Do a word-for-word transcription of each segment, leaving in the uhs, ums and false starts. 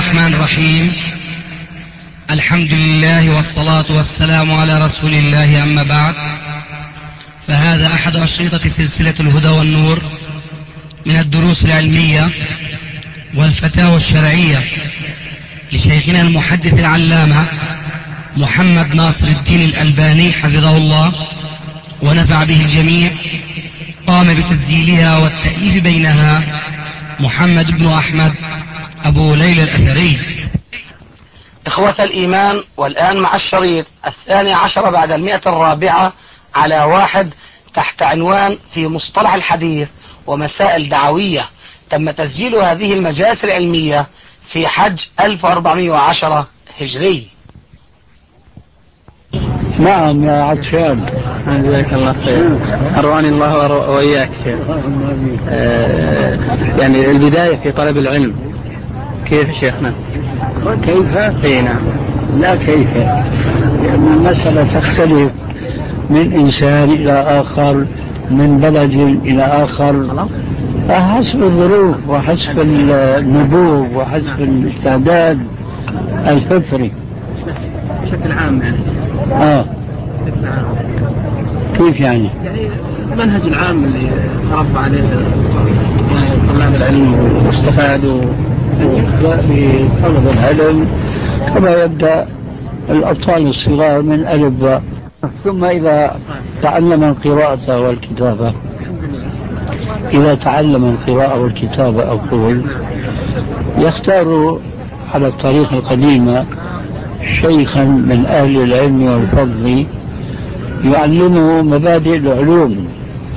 الرحمن الرحيم. الحمد لله والصلاة والسلام على رسول الله، أما بعد، فهذا أحد أشرطة سلسلة الهدى والنور من الدروس العلمية والفتاوى الشرعية لشيخنا المحدث العلامة محمد ناصر الدين الألباني حفظه الله ونفع به الجميع. قام بتسجيلها والتأليف بينها محمد بن أحمد أبو ليلى الأثري. إخوة الإيمان، والآن مع الشريط الثاني عشر بعد المئة الرابعة على واحد تحت عنوان في مصطلح الحديث ومسائل دعوية. تم تسجيل هذه المجالس العلمية في حج ألف وأربعمائة وعشرة هجري. نعم يا عطشان، جزاك الله خير. أرواني الله وإياك شيخ. آه يعني البداية في طلب العلم كيف شيخنا؟ كيف؟ اي نعم. لا كيف، لأن المسألة تختلف من إنسان إلى آخر، من بلد إلى آخر، حسب الظروف وحسب النبوغ وحسب الاستعداد الفطري بشكل عام يعني. آه بشكل عام. كيف يعني؟ يعني المنهج العام اللي تربى عليه يعني طلاب العلم واستفادوا. يبدأ بطلب العلم كما يبدأ الأطفال الصغار من ألف باء، ثم إذا تعلم القراءة والكتابة إذا تعلم القراءة والكتابة أقول يختار على الطريقة القديمة شيخا من أهل العلم والفضل يعلمه مبادئ العلوم،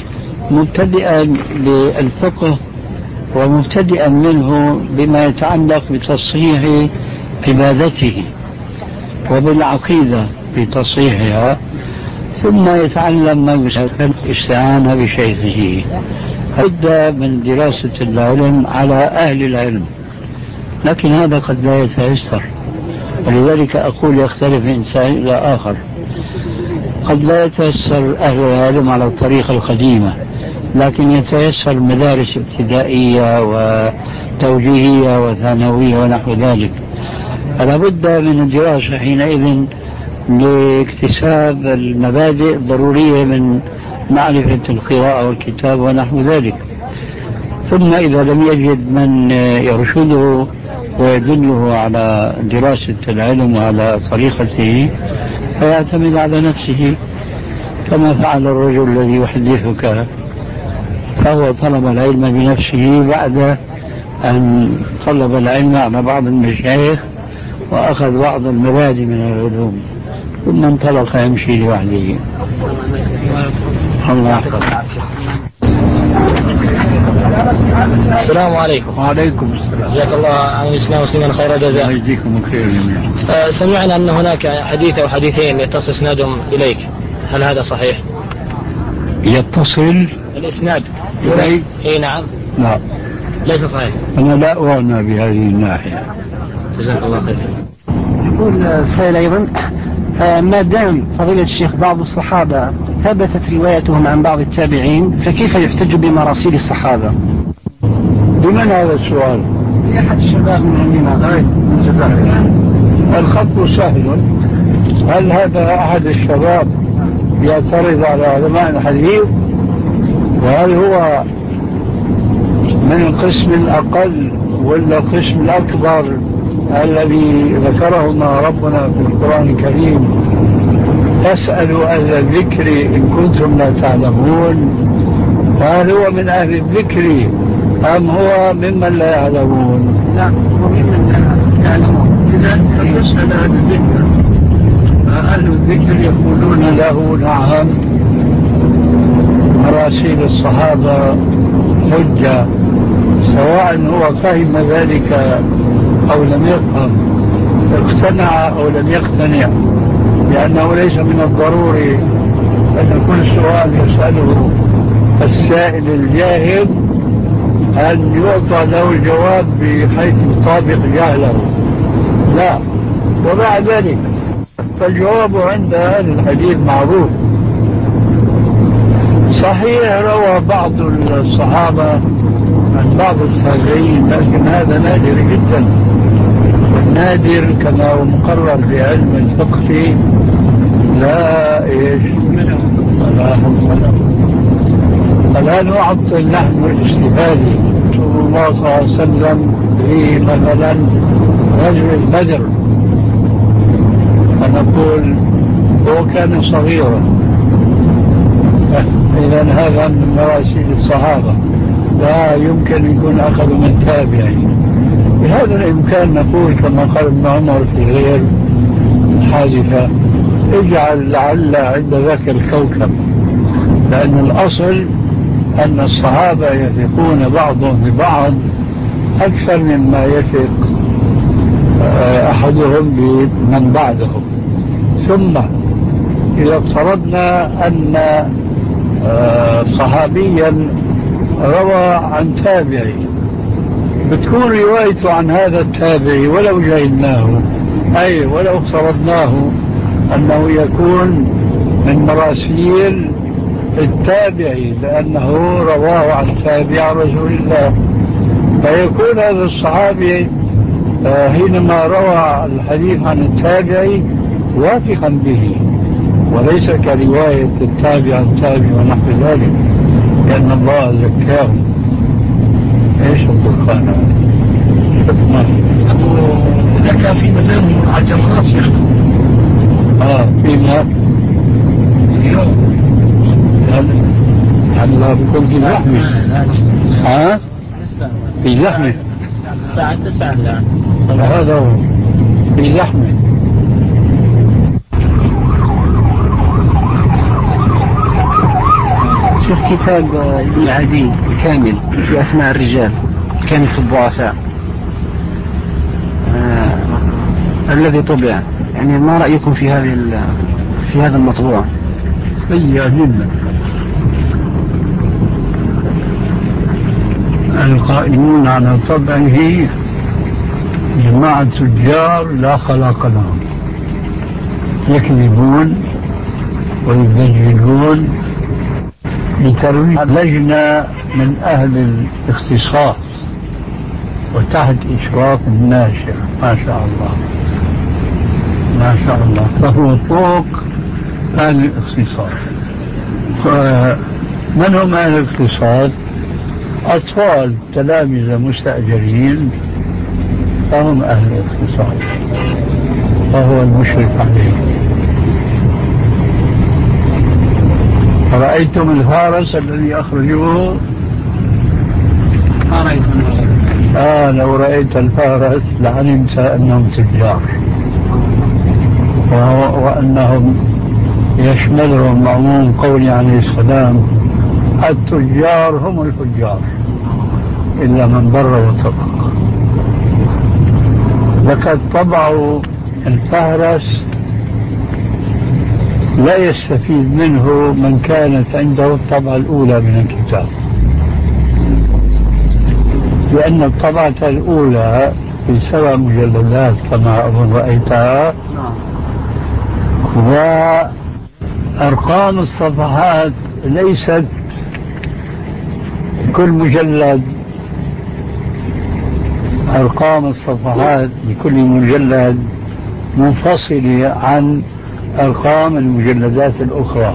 مبتدئا بالفقه ومبتدئا منه بما يتعلق بتصحيح عبادته وبالعقيدة بتصحيحها، ثم يتعلم ما يسمى الاستعانة بشيخه. هذا من دراسة العلم على أهل العلم، لكن هذا قد لا يتيسر، ولذلك أقول يختلف إنسان إلى آخر. قد لا يتيسر أهل العلم على الطريقة القديمة، لكن يتيسر مدارس ابتدائية وتوجيهية وثانوية ونحو ذلك. فلا بد من الدراسة حينئذ لاكتساب المبادئ الضرورية من معرفة القراءة والكتاب ونحو ذلك. ثم إذا لم يجد من يرشده ويدله على دراسة العلم وعلى طريقته فيعتمد على نفسه، كما فعل الرجل الذي يحدثك، فهو طلب العلم بنفسه بعد أن طلب العلم على بعض المشايخ وأخذ بعض المبادئ من العلوم، ثم انطلق يمشي لوحده. الله يحفظك. السلام عليكم. وعليكم السلام. جزاك الله عن الإسلام والمسلمين خير جزاء. يجزيكم خير جميعا. أه سمعنا أن هناك حديث أو حديثين يتصل إسنادهم إليك، هل هذا صحيح؟ يتصل الإسناد إلي؟ إيه نعم. لا ليس صحيح. أنا لا أعنى بهذه الناحية. جزاك الله خير. يقول السائل أيضا: ما دام فضيلة الشيخ بعض الصحابة ثبتت روايتهم عن بعض التابعين، فكيف يحتج بمراسيل الصحابة؟ بمن هذا السؤال؟ لأحد الشباب من عندنا غير من الجزائر. الخط سهل. هل هذا أحد الشباب يعترض على علماء الحديث؟ وهل هو من القسم الأقل ولا القسم الأكبر الذي ذكرهما ربنا في القرآن الكريم؟ فاسألوا أهل الذكر إن كنتم لا تعلمون. فهل هو من أهل الذكر أم هو ممن لا يعلمون؟ لا، هو ممن لا يعلمون. إذا فليسأل أهل الذكر. أهل الذكر يقولون له نعم، مراسيل الصحابة حجة، سواء هو فهم ذلك أو لم يفهم، اقتنع أو لم يقتنع، لأنه ليس من الضروري أن كل سؤال يسأله السائل الجاهل أن يعطى له الجواب بحيث يطابق جهله، لا. ومع ذلك فالجواب عند أهل الحديث معروف. صحيح روى بعض الصحابة عن بعض التابعين، لكن هذا نادر جدا، نادر كما هو مقرر في علم الفقه لا إيش ولا حسن. فلا نعطل نحن الاستفادة. رسول الله صلى الله عليه وسلم في مثلا رجل بدر فنقول هو كان صغيرا، إذا هذا من مراسيل الصحابة لا يمكن يكون أخذ من تابعين. بهذا الإمكان نقول كما قال ابن عمر في غير الحادثة اجعل لعل عند ذاك الكوكب، لأن الأصل أن الصحابة يثقون بعضهم ببعض أكثر مما يثق أحدهم بمن بعدهم. ثم إذا افترضنا أن صحابيا روى عن تابعي بتكون روايته عن هذا التابعي ولو جعلناه أي ولو افترضناه أنه يكون من مراسيل التابعي لأنه رواه عن تابع رسول الله، فيكون هذا الصحابي حينما روى الحديث عن التابعي واثقا به وليس كرواية التابع عن التابع ونحو ذلك، لأن الله زكاهم. ايش الدخان إذا كان في مزال على الجمرات شيخ اه فيما اليوم هلا بكون في زحمة. ها في زحمة الساعة تسعة الآن هذا هو في زحمة. شوف كتاب ابن عدي الكامل في أسماء الرجال الكامل في الضعفاء آه الذي طبع، يعني ما رأيكم في هذه في هذا المطبوع؟ سيئة جدا. القائمون على طبعه جماعة تجار لا خلاق لهم، يكذبون ويبجلون لترويج لجنة من أهل الاختصاص وتحت إشراف الناشر ما شاء الله ما شاء الله، فهو فوق أهل الاختصاص. من هم أهل الاختصاص؟ أطفال تلامذة مستأجرين فهم أهل الاختصاص، وهو المشرف عليهم. رأيتم الفارس الذي أخرجوه؟ ما رأيت منه. آه لو رأيت الفارس لعلمت أنهم تجار وأنهم يشملهم عموم قول عليه السلام التجار هم الفجار إلا من بر وصدق. لقد طبعوا الفهرس لا يستفيد منه من كانت عنده الطبعة الأولى من الكتاب، لأن الطبعة الأولى في سبع مجلدات كما أظن رأيتها، وأرقام الصفحات ليست كل مجلد، أرقام الصفحات لكل مجلد منفصلة عن أرقام المجلدات الأخرى،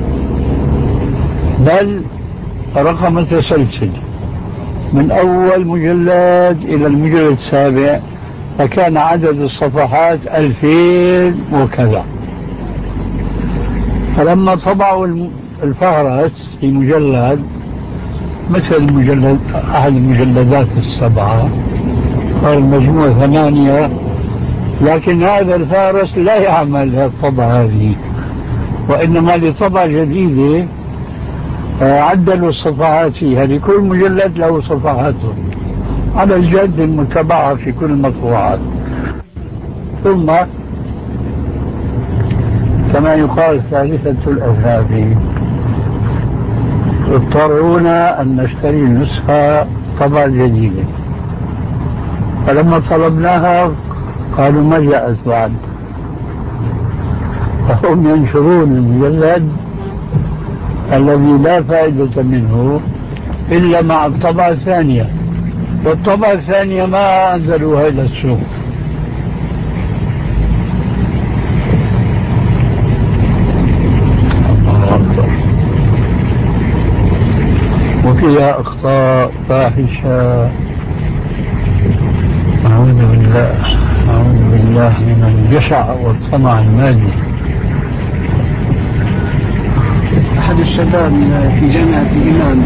بل رقم متسلسل من أول مجلد إلى المجلد السابع، فكان عدد الصفحات ألفين وكذا. فلما طبعوا الفهرس في مجلد مثل مجلد أحد المجلدات السبعة صار المجموع ثمانية، لكن هذا الفارس لا يعمل الطبعة هذه، وإنما لطبعة جديدة عدلوا الصفحات فيها، لكل مجلد له صفحاته على الجد المتبعة في كل المطبوعات. ثم كما يقال ثالثة الأذهاب، اضطرونا أن نشتري نسخة طبعة جديدة، فلما طلبناها قالوا ما جاءت بعد، فهم ينشرون المجلد الذي لا فائدة منه إلا مع الطبعة الثانية، والطبعة الثانية ما أنزلوها إلى السوق، وفيها أخطاء فاحشة. أعوذ بالله أعوذ بالله من الجشع والطمع المادي. أحد الشباب في جامعة الإمام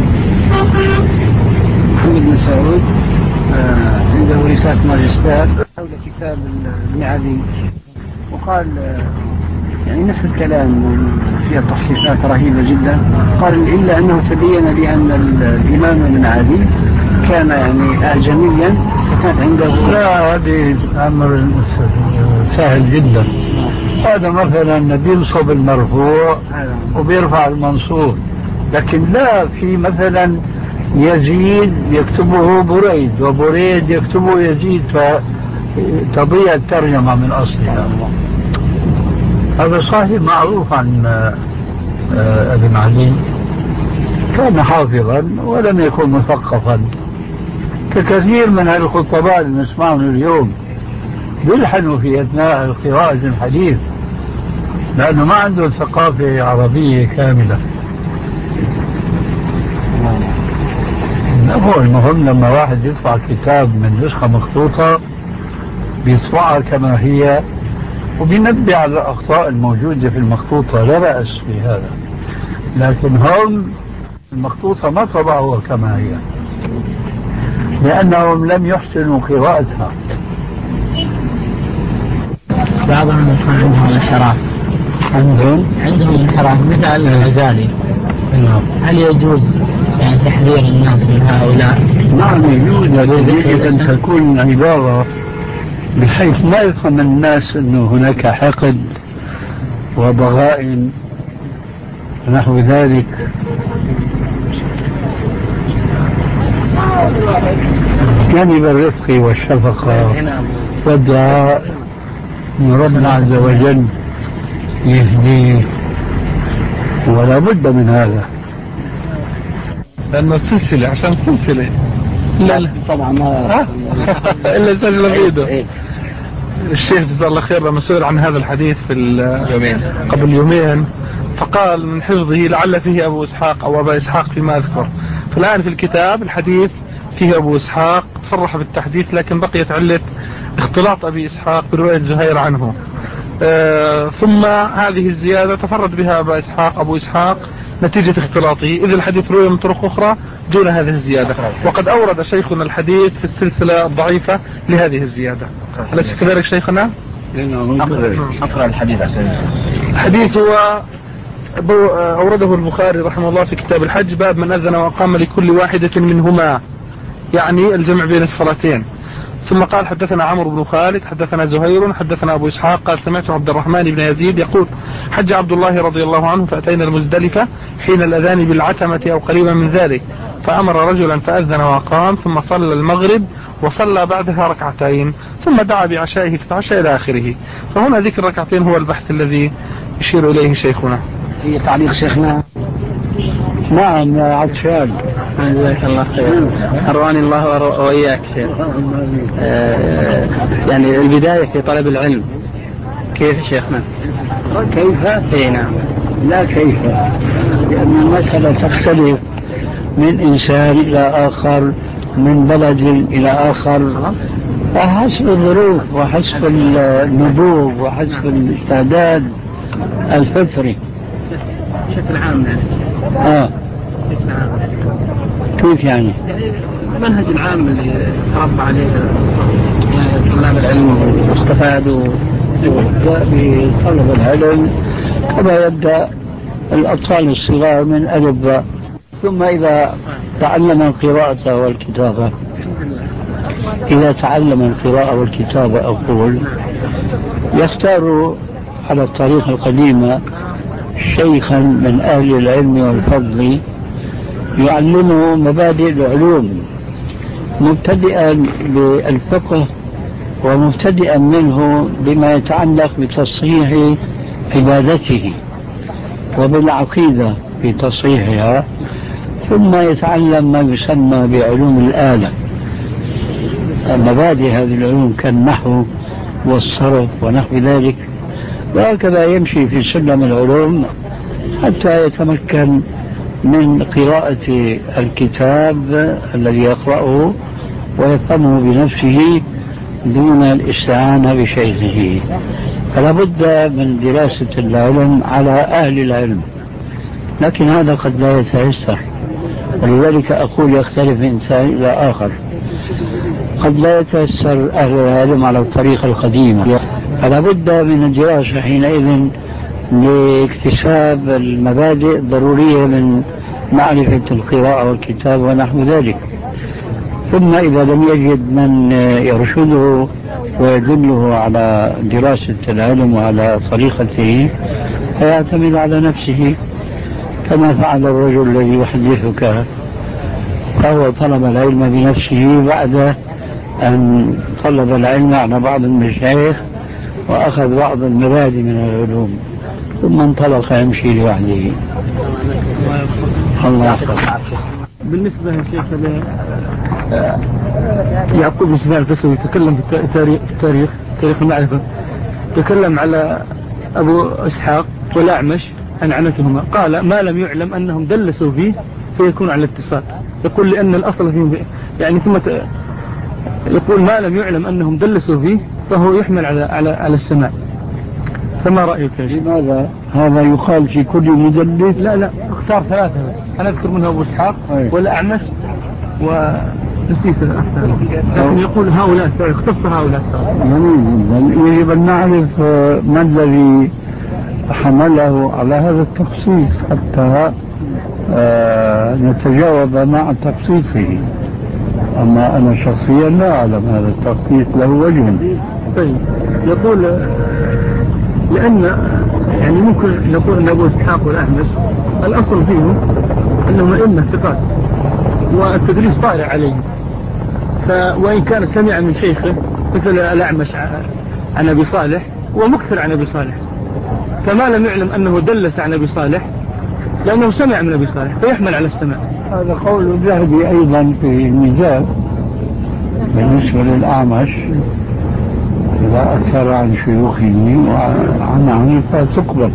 محمد بن سعود عنده رسالة ماجستير حول كتاب المعادي، وقال يعني نفس الكلام فيها تصحيحات رهيبة جدا. قال إلا أنه تبين لي أن الإمام المعادي كان يعني أعجميا، فكانت عنده. لا، هذه أمر سهل جدا. هذا مثلا بينصب المرفوع وبيرفع المنصوب، لكن لا في مثلا يزيد يكتبه بريد وبريد يكتبه يزيد، فتضيع الترجمة من أصلها. هذا صحيح معروف عن ابن علي، كان حافظا ولم يكن مثقفا ككثير من الخطباء اللي نسمعهم اليوم بيلحنوا في أثناء قراءة الحديث لأنه ما عنده ثقافة عربية كاملة. هو المهم لما واحد يطبع كتاب من نسخة مخطوطة بيطبعها كما هي وبينبه على الأخطاء الموجودة في المخطوطة، لا بأس في هذا. لكن هم المخطوطة ما طبعوها كما هي لأنهم لم يحسنوا قراءتها. بعضهم يكون عندهم انحراف عندهم عندهم انحراف مثل الغزالي. هل يجوز يعني تحذير الناس من هؤلاء؟ نعم يجوز، يجب أن تكون عبارة بحيث ما يفهم الناس أنه هناك حقد وضغائن نحو ذلك. جانب الرفق والشفقة والدعاء من ربنا عز وجل يهديه، ولا بد من هذا لأنه سلسلة عشان سلسلة. لا لا طبعا ما إلا سجل بيده. الشيخ جزاه الله خير لما سئل عن هذا الحديث في اليومين قبل يومين فقال من حفظه لعل فيه أبو إسحاق أو أبا إسحاق فيما أذكر. فالآن في الكتاب الحديث فيه أبو إسحاق صرح بالتحديث، لكن بقيت علة اختلاط أبي إسحاق برواية زهير عنه. آه ثم هذه الزيادة تفرد بها أبا إسحاق أبو إسحاق نتيجة اختلاطه، إذ الحديث روي من طرق أخرى دون هذه الزيادة، وقد أورد شيخنا الحديث في السلسلة الضعيفة لهذه الزيادة. أليس كذلك شيخنا؟ أقرأ الحديث عشان الحديث هو أورده البخاري رحمه الله في كتاب الحج، باب من أذن وقام لكل واحدة منهما، يعني الجمع بين الصلاتين. ثم قال حدثنا عمرو بن خالد حدثنا زهير حدثنا أبو إسحاق قال سمعت عبد الرحمن بن يزيد يقول حج عبد الله رضي الله عنه فأتينا المزدلفة حين الأذان بالعتمة أو قريبا من ذلك، فأمر رجلا فأذن وقام ثم صلى المغرب وصلى بعدها ركعتين ثم دعا بعشائه فتعشى إلى آخره. فهنا ذكر ركعتين هو البحث الذي يشير إليه شيخنا. في تعليق شيخنا. نعم عطشان. جزاك الله خير. أرواني الله وإياك شيخ. آه يعني البداية في طلب العلم كيف شيخنا؟ كيف؟ اي نعم. لا كيف، لأن المسألة تختلف من إنسان إلى آخر، من بلد إلى آخر، حسب الظروف وحسب النبوغ وحسب الاستعداد الفطري. بشكل عام يعني. آه. بشكل عام. كيف يعني؟ يعني المنهج العام اللي تربى عليه يعني طلاب العلم واستفادوا. يبدأ بطلب العلم كما يبدأ الأطفال الصغار من ألف باء، ثم إذا تعلم القراءة والكتابة إذا تعلم القراءة والكتابة أقول يختار على الطريقة القديمة شيخا من أهل العلم والفضل يعلمه مبادئ العلوم مبتدئا بالفقه ومبتدئا منه بما يتعلق بتصحيح عبادته وبالعقيدة في تصحيحها، ثم يتعلم ما يسمى بعلوم الآلة، مبادئ هذه العلوم كالنحو والصرف ونحو ذلك، وهكذا يمشي في سلم العلوم حتى يتمكن من قراءة الكتاب الذي يقرأه ويفهمه بنفسه دون الاستعانة بشيخه. فلا بد من دراسة العلم على أهل العلم، لكن هذا قد لا يتيسر، ولذلك أقول يختلف إنسان إلى آخر. قد لا يتيسر أهل العلم على الطريقة القديمة، فلا بد من الدراسة حينئذ لاكتساب المبادئ الضرورية من معرفة القراءة والكتاب ونحو ذلك. ثم إذا لم يجد من يرشده ويدله على دراسة العلم وعلى طريقته فيعتمد على نفسه، كما فعل الرجل الذي يحدثك، فهو طلب العلم بنفسه بعد أن طلب العلم على بعض المشايخ وأخذ بعض المبادئ من العلوم، ثم انطلق يمشي لوحده. الله يحفظك. بالنسبة يا شيخ يعقوب بن سفيان الفسوي تكلم في التاريخ في التاريخ تاريخ المعرفة، تكلم على أبو إسحاق والأعمش عن عنتهما، قال ما لم يعلم أنهم دلسوا فيه فيكون على الاتصال. يقول لأن الأصل فيه يعني ثم يقول ما لم يعلم أنهم دلسوا فيه فهو يحمل على على على السماع. فما رأيك يا شيخ؟ لماذا هذا يقال في كل مدلس؟ لا لا اختار ثلاثة بس، أنا أذكر منها أبو إسحاق والأعمش ونسيت الثالث، لكن يقول هؤلاء اختص هؤلاء جميل. يجب أن نعرف ما الذي حمله على هذا التخصيص حتى آه نتجاوب مع تخصيصه. أما أنا شخصيا لا أعلم هذا التخصيص له وجه. طيب يقول لأن يعني ممكن نقول أن أبو إسحاق والأعمش الأصل فيهم أنهم أئمة ثقات والتدريس طارئ عليهم، وإن كان سمع من شيخه مثل الأعمش عن أبي صالح ومكثر عن أبي صالح، فما لم يعلم أنه دلس عن أبي صالح لأنه سمع من أبي صالح فيحمل على السماع. هذا قول الذهبي أيضا في الميزان بالنسبة للأعمش، إذا أكثر عن شيوخه وعن عنه فتقبل.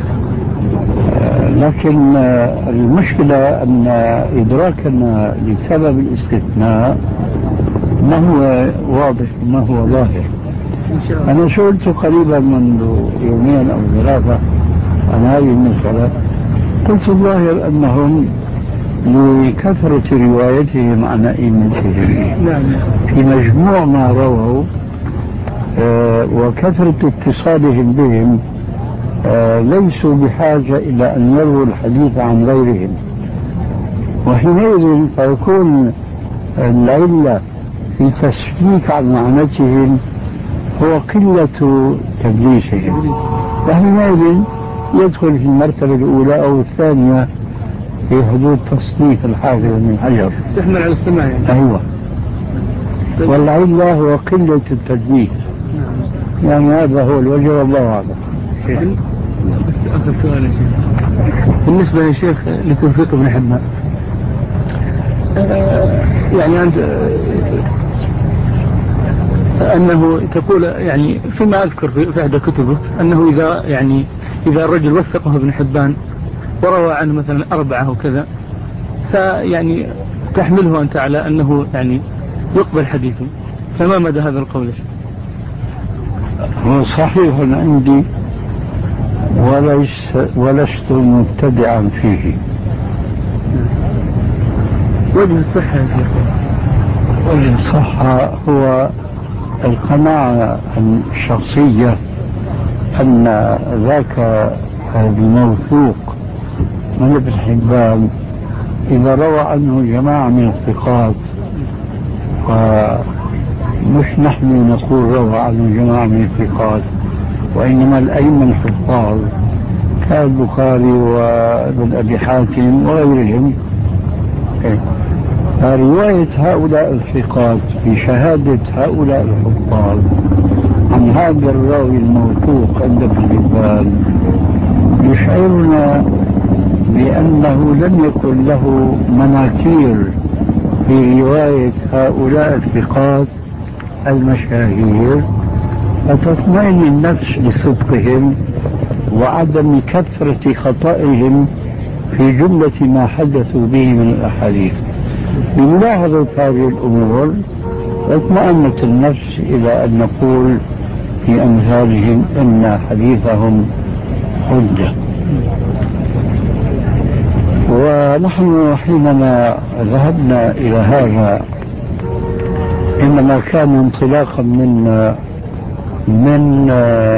لكن المشكلة أن إدراكنا لسبب الاستثناء ما هو واضح وما هو ظاهر. أنا سئلت قريبا منذ يومين أو ثلاثة عن هذه المسألة، قلت الظاهر أنهم لكثرة روايتهم عن أئمتهم في مجموع ما رووا وكثرة اتصالهم بهم ليسوا بحاجة إلى أن يرووا الحديث عن غيرهم، وحينئذ فيكون العلة في تسليك عن معنتهم هو قلة تدليسهم، وحينئذ يدخل في المرتبة الأولى أو الثانية في حدود تصنيف الحافظ بن حجر، تحمل على السماع يعني. أيوة. والعلة هو قلة التدليس، يعني هذا هو الوجه والله أعلم. بس آخر سؤال يا شيخ، بالنسبة يا شيخ لتوفيق بن حبان، يعني أنت أنه تقول يعني فيما أذكر في إحدى كتبه أنه إذا يعني إذا الرجل وثقه ابن حبان وروى عنه مثلا أربعة وكذا فيعني تحمله أنت على أنه يعني يقبل حديثه، فما مدى هذا القول؟ هو صحيح عندي وليس ولست مبتدعا فيه. وجه الصحة يا شيخ؟ وجه الصحة هو القناعة الشخصية أن ذاك الموثوق من ابن حبان إذا روى عنه جماعة من الثقات، ومش نحن نقول روى عنه جماعة من الثقات وإنما الأئمة الحفاظ كالبخاري وابن أبي حاتم وغيرهم، فرواية هؤلاء الثقات بشهادة هؤلاء الحفاظ عن هذا الراوي الموثوق عند ابن حبان يشعرنا بأنه لم يكن له مناكير في رواية هؤلاء الثقات المشاهير، فتطمئن النفس لصدقهم وعدم كثرة خطئهم في جملة ما حدثوا به من الأحاديث. بملاحظة هذه الأمور اطمأنت النفس إلى أن نقول في أمثالهم إن حديثهم حجة. ونحن حينما ذهبنا إلى هذا إنما كان انطلاقا من من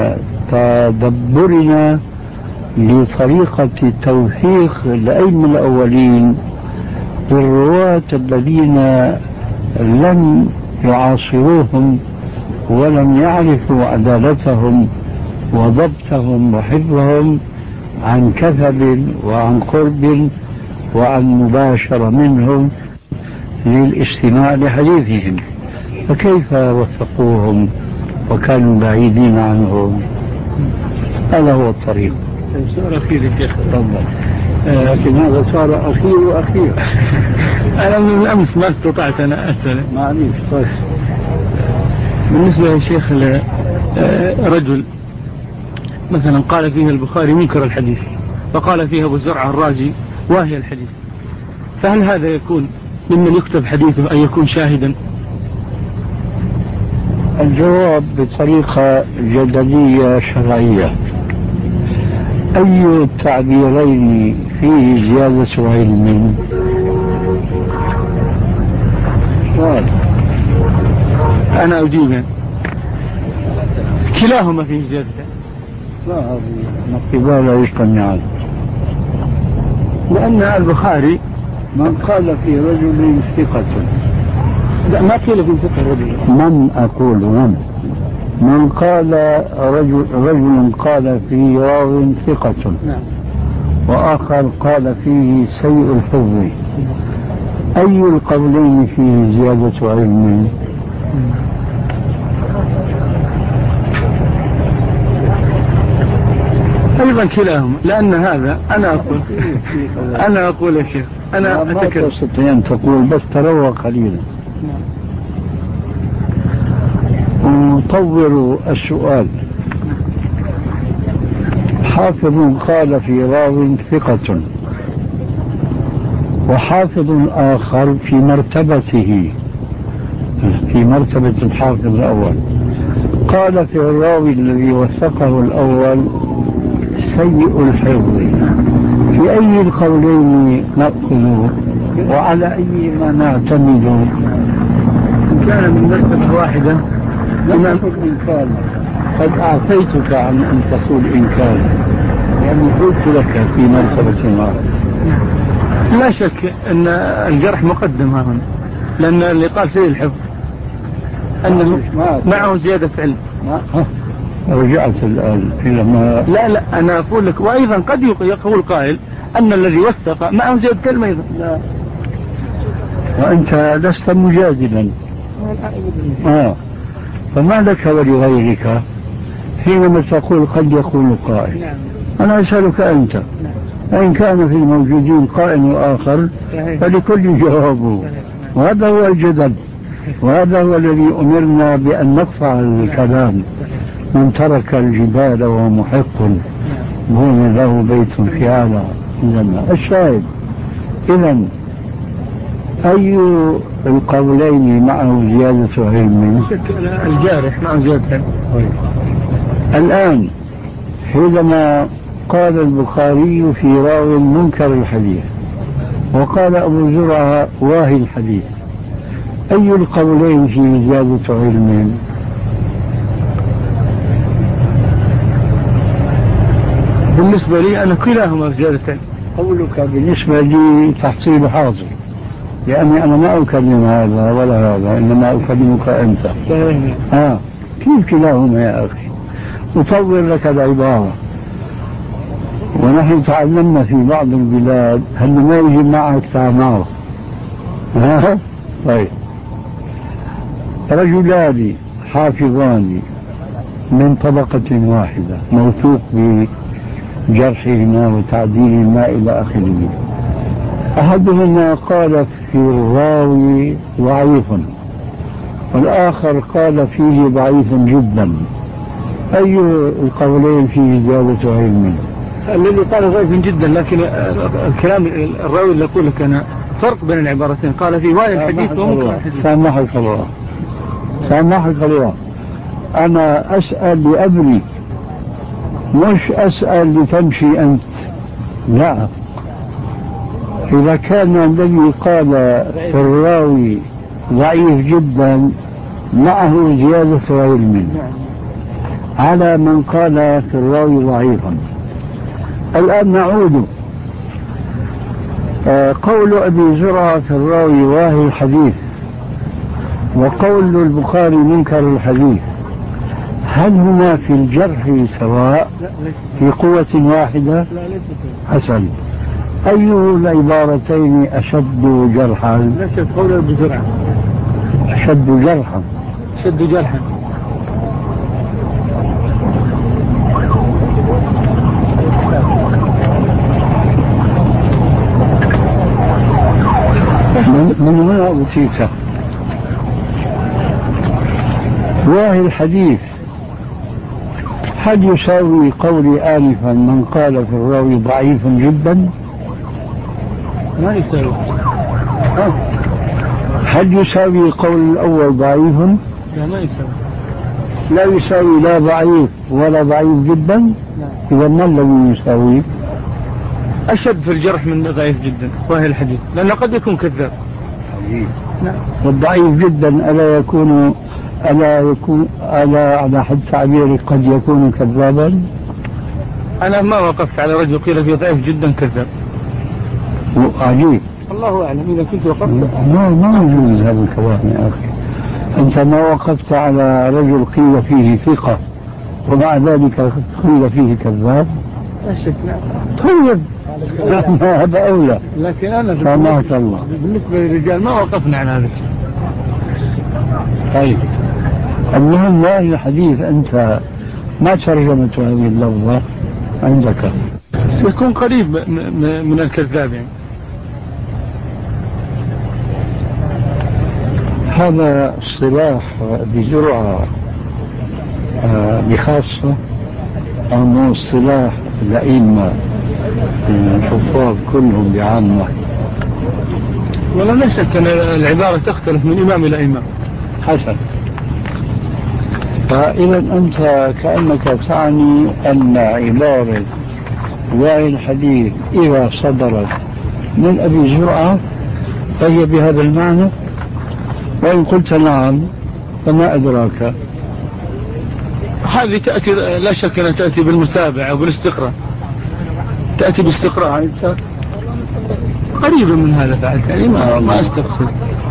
تدبرنا لطريقة توثيق الأئمة الأولين بالرواة الذين لم يعاصروهم ولم يعرفوا عدالتهم وضبطهم وحفظهم عن كثب وعن قرب وعن مباشرة منهم للاستماع لحديثهم، فكيف وثقوهم وكانوا بعيدين عنهم؟ هذا هو الطريق. سؤال أخير يا شيخ تفضل. لكن هذا سؤال أخير وأخير. أنا من الأمس ما استطعت أنا أسأل. معليش. طيب. بالنسبة يا شيخ رجل مثلا قال فيه البخاري منكر الحديث، فقال فيه أبو زرع الرازي واهي الحديث، فهل هذا يكون ممن يكتب حديثه أن يكون شاهدا؟ الجواب بطريقة جدلية شرعية. أي التعبيرين فيه زيادة علم؟ أنا أجيب كلاهما فيه زيادة. لا، هذه نقبال لا يقنعان، لأن البخاري من قال في رجل ثقة. لا، ما قيل في ثقة رجل. من أقول من من قال رجل رجل قال في راو ثقة. نعم. وآخر قال فيه سيء الحفظ. أي القولين فيه زيادة علم؟ أيضا كلاهما، لأن هذا أنا أقول أنا أقول يا شيخ أنا ما تستطيع أن تقول، بس تروى قليلا. ونطور السؤال. حافظ قال في راو ثقة، وحافظ آخر في مرتبته في مرتبة الحافظ الأول قال في الراوي الذي وثقه الأول سيء الحفظ. في أي القولين نأخذ وعلى أي ما نعتمد؟ إن كان من مرتبة واحدة لم تكن إن كان قد أعطيتك عن أن تقول إن كان، لأني قلت لك في مرتبة واحدة. لا شك أن الجرح مقدم ها هنا، لأن اللي قال سيء الحفظ أنه معه زيادة علم. رجعت الآن إلى ما لا لا أنا أقول لك، وأيضا قد يقول قائل أن الذي وثق معه زيادة علم أيضا. لا، وأنت لست مجادلا. آه. فما لك ولغيرك حينما تقول قد يقول قائل؟ أنا أسألك أنت، إن كان في الموجودين قائل وآخر فلكل جوابه، وهذا هو الجدل، وهذا هو الذي أمرنا بأن نقطع الكلام. من ترك الجبال وهو محق بني له بيت في أعلى الجنة. الشاهد إذن أي القولين معه زيادة علم؟ الجارح معه زيادة علم. الآن حينما قال البخاري في راو منكر الحديث وقال أبو زرعة واهي الحديث، أي القولين في زيادة علم؟ بالنسبة لي أنا كلاهما زيادة علم. قولك بالنسبة لي تحصيل حاصل، لأني أنا ما أكلم هذا ولا هذا، إنما أكلمك أنت. آه. كيف كلاهما يا أخي؟ أطور لك العبارة. ونحن تعلمنا في بعض البلاد هل ما يجي معك تعمار. ها؟ طيب. رجلان حافظان من طبقة واحدة موثوق بجرحهما وتعديلهما إلى آخره، أحدهما قال في الراوي ضعيف والآخر قال فيه ضعيف جدا، أي القولين فيه زيادة علم؟ الذي قال ضعيف جدا، لكن الكلام الراوي اللي يقول لك أنا فرق بين العبارتين، قال في واحد الحديث ومنكر الحديث. سامحك الله سامحك الله، أنا أسأل لأدري مش أسأل لتمشي أنت. لا، إذا كان الذي قال الراوي ضعيف جدا معه زيادة علم على من قال في الراوي ضعيفا. الآن نعود. آه قول أبي زرعة في الراوي واهي الحديث وقول البخاري منكر الحديث، هل هما في الجرح سواء في قوة واحدة؟ حسن، أي العبارتين أشد جرحا؟ ليس قول أبي زرعة أشد جرحا. أشد جرحا من هنا أوتيك واهي الحديث، هل يساوي قولي آنفا من قال في الراوي ضعيف جدا؟ ما يساوي. هل يساوي قول الأول ضعيف؟ لا، ما يساوي. لا يساوي لا ضعيف ولا ضعيف جدا. إذا ما الذي يساوي؟ أشد في الجرح من ضعيف جدا واهي الحديث، لأنه قد يكون كذاب. والضعيف جدا ألا يكون ألا يكون ألا على حد تعبيري قد يكون كذابا؟ أنا ما وقفت على رجل قيل فيه ضعيف جدا كذاب. عجيب. الله أعلم إذا كنت وقفت. ما ما يجوز هذا الكلام يا أخي. أنت ما وقفت على رجل قيل فيه ثقة ومع ذلك قيل فيه كذاب؟ لا شك. طيب هذا أولى. لكن أنا سامحك الله بالنسبة للرجال ما وقفنا على هذا الشيء. طيب المهم واهي الحديث أنت ما ترجمت هذه اللفظة عندك؟ يكون قريب من الكذاب يعني. هذا اصطلاح بجرعة بخاصة أو اصطلاح الأئمة الحفاظ كلهم بعامة؟ ولا لا شك أن العبارة تختلف من إمام إلى إمام. حسن، فإذا أنت كأنك تعني أن عبارة واهي الحديث إذا صدرت من أبي زرعة فهي بهذا المعنى، وإن قلت نعم فما أدراك. هذه تأتي لا شك أنها تأتي بالمتابعة وبالاستقراء، تأتي باستقراء أنت قريبا من هذا فعلت يعني ما ما أستقصد.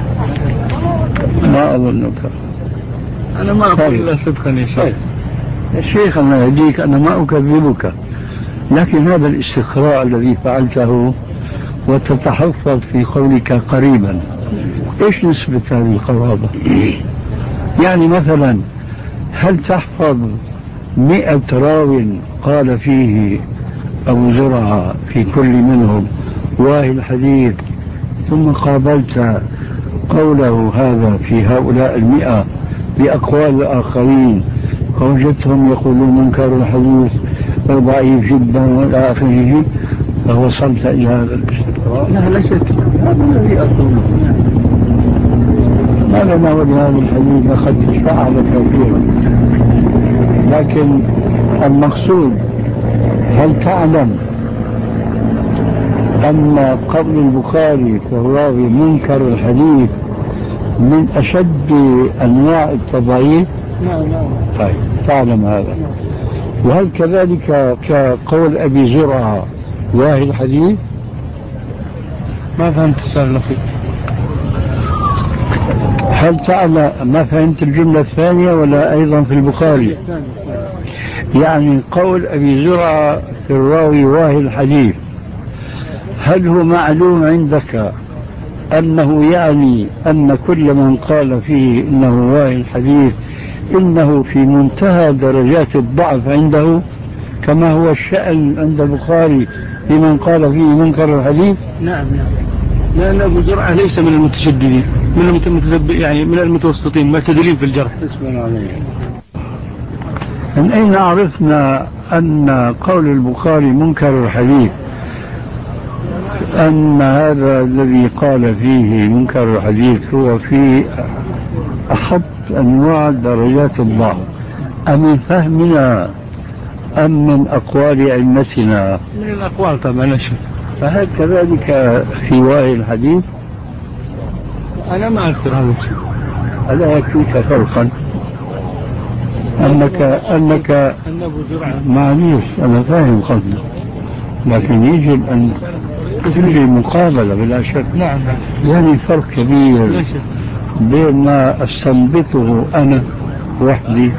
ما أظنك. أنا ما أقول إلا صدقا يا شيخ. الشيخ الله يهديك أنا ما أكذبك، لكن هذا الاستقراء الذي فعلته وتتحفظ في قولك قريبا، إيش نسبة هذه القرابة؟ يعني مثلا هل تحفظ مئة راو قال فيه أبو زرعة في كل منهم واهي الحديث، ثم قابلت قوله هذا في هؤلاء المئة بأقوال الآخرين فوجدتهم يقولون منكر الحديث ضعيف جدا وإلى آخره، فوصلت إلى هذا الاستقراء؟ لا لا شك، هذا الذي أقوله. ما لنا ولهذا الحديث قد تفعل كثيرا، لكن المقصود هل تعلم أن قول البخاري في الراوي منكر الحديث من أشد أنواع التضعيف؟ نعم نعم. طيب تعلم هذا. وهل كذلك كقول أبي زرعة واهي الحديث؟ ما فهمت السؤال الأخير. هل تعلم ما فهمت الجملة الثانية ولا أيضا في البخاري؟ يعني قول أبي زرعة في الراوي واهي الحديث هل هو معلوم عندك أنه يعني أن كل من قال فيه إنه واهي الحديث إنه في منتهى درجات الضعف عنده، كما هو الشأن عند البخاري لمن قال فيه منكر الحديث؟ نعم نعم. لأن أبو زرعة ليس من المتشددين، من المتذب يعني من المتوسطين معتدلين في الجرح. من أين عرفنا أن قول البخاري منكر الحديث، أن هذا الذي قال فيه منكر الحديث هو في أحط أنواع درجات الضعف، أم من فهمنا أم من أقوال أئمتنا؟ من الأقوال طبعا. فهل كذلك في وحي الحديث؟ أنا ما أذكر هذا الشيء. ألا يكفيك فرقا أنك أنك معليش أنا فاهم قصدك، لكن يجب أن تجري مقابلة بلا شك. نعم. يعني فرق كبير بين ما أستنبطه أنا وحدي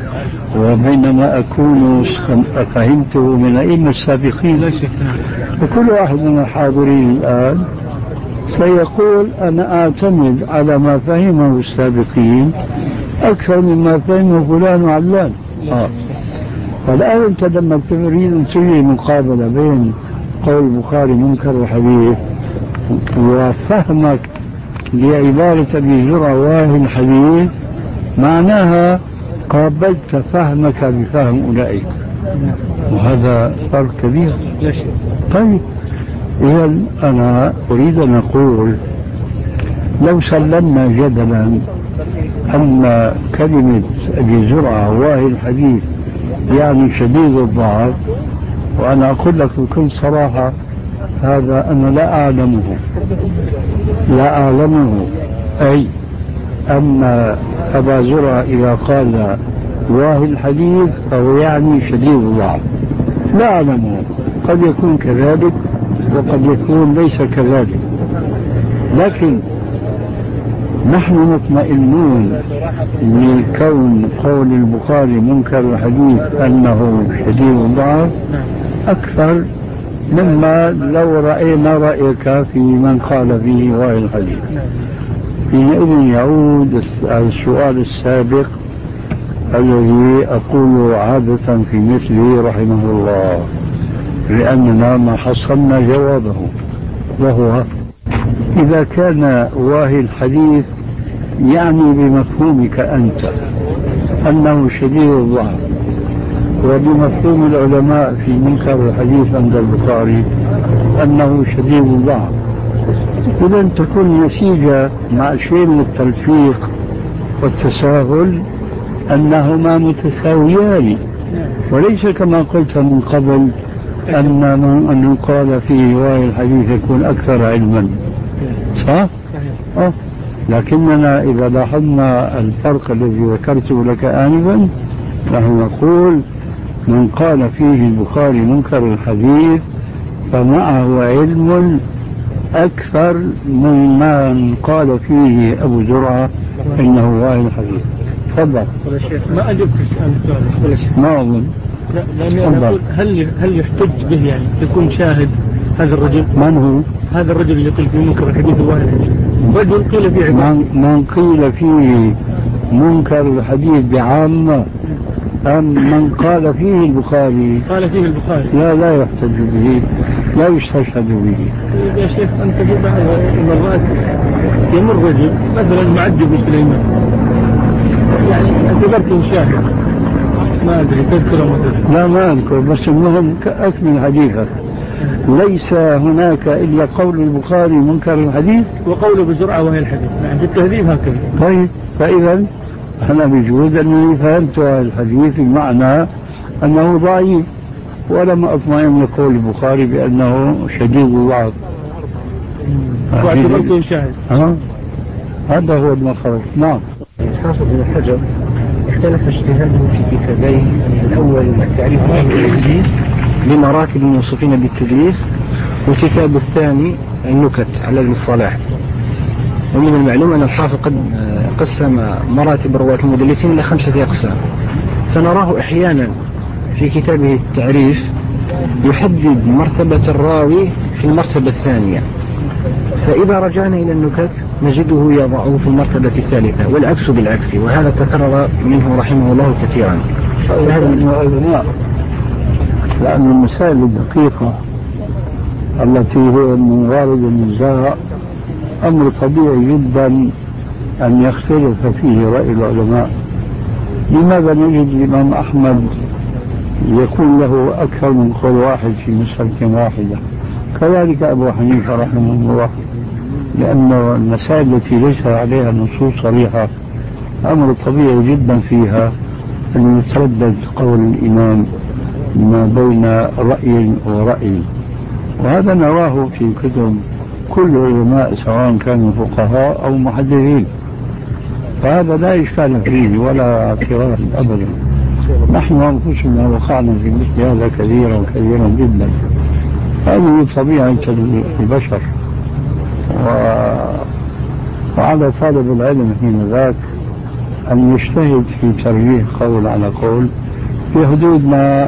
وبينما أكون فهمته من أئمة السابقين. فكل واحد من الحاضرين الآن سيقول أنا أعتمد على ما فهمه السابقين أكثر مما فهمه فلان وعلان. آه. فالآن أنت لما تريد أن تجري مقابلة بين قول البخاري منكر الحديث وفهمك لعبارة أبي زرعة واهي الحديث، معناها قابلت فهمك بفهم أولئك، وهذا فرق كبير. طيب إذا أنا أريد أن أقول لو سلمنا جدلا أن كلمة أبي زرعة واهي الحديث يعني شديد الضعف، وأنا أقول لك بكل صراحة هذا أنا لا أعلمه لا أعلمه أي أن أبا زرعة إذا قال واهي الحديث فهو يعني شديد الضعف، لا أعلمه. قد يكون كذلك وقد يكون ليس كذلك، لكن نحن مطمئنون لكون قول البخاري منكر الحديث أنه شديد الضعف أكثر مما لو رأينا رأيك في من قال فيه واهي الحديث. حينئذ يعود السؤال السابق الذي أقول عادة في مثله رحمه الله، لأننا ما حصلنا جوابه، وهو إذا كان واهي الحديث يعني بمفهومك أنت أنه شديد الضعف، وبمفهوم العلماء في منكر الحديث عند البخاري أنه شديد الضعف، إذا تكون نتيجة مع شيء من التلفيق والتساهل أنهما متساويان، وليس كما قلت من قبل أن من قال فيه واهي الحديث يكون أكثر علما، صح؟ أه. لكننا إذا لاحظنا الفرق الذي ذكرته لك آنفا نحن نقول من قال فيه البخاري منكر الحديث فمعه علم أكثر من من قال فيه أبو زرعة إنه واهي الحديث. تفضل. ما أجبت عن السؤال ولا شيء. ما أظن. لا لأني أنا أقول هل هل يحتج به يعني يكون شاهد هذا الرجل؟ من هو؟ هذا الرجل اللي قيل فيه منكر الحديث واهي الحديث. رجل قيل فيه من, من قيل فيه منكر الحديث بعامة أم من قال فيه البخاري؟ قال فيه البخاري. لا لا يحتج به، لا يستشهد به. يا شيخ أنت في بعض المرات يمر رجل مثلا مع الدب سليمان يعني اعتبرته شاهد، ما أدري تذكره مثلا. لا ما أذكر، بس المهم أكمل حديثك. ليس هناك إلا قول البخاري منكر الحديث وقوله بزرعة وهي الحديث. نعم في التهذيب هكذا. طيب فإذا أنا بجوز أني فهمت الحديث بمعنى أنه ضعيف، ولم أطمئن لقول البخاري بأنه شديد الضعف واعتبرته شاهد. أه؟ هذا هو المخرج. نعم. حافظ ابن حجر اختلف اجتهاده في كتابين، الأول تعريف أهل الحديث لمراتب الموصوفين بالتدليس، والكتاب الثاني النكت على ابن الصلاح. ومن المعلوم أن الحافظ قد قسم مراتب رواة المدلسين إلى خمسة أقسام، فنراه أحيانا في كتابه التعريف يحدد مرتبة الراوي في المرتبة الثانية، فإذا رجعنا إلى النكت نجده يضعه في المرتبة الثالثة، والعكس بالعكس، وهذا تكرر منه رحمه الله كثيرا. هذا من العلماء، لأن المسائل الدقيقة التي هي من غارض النزاع أمر طبيعي جدا أن يختلف فيه رأي العلماء. لماذا نجد الإمام أحمد يكون له أكثر من قول واحد في مسألة واحدة. كذلك أبو حنيفة رحمه الله، لأن المسائل التي ليس عليها نصوص صريحة أمر طبيعي جدا فيها أن يتردد قول الإمام ما بين رأي ورأي، وهذا نراه في كتب كل العلماء سواء كانوا فقهاء أو محدثين، فهذا لا إشكال فيه ولا اعتراض أبدا. نحن أنفسنا وقعنا في مثل هذا كثيرا كثيرا جدا، هذه طبيعة البشر، وعلى طالب العلم حين ذاك أن يجتهد في ترجيح قول على قول في حدود ما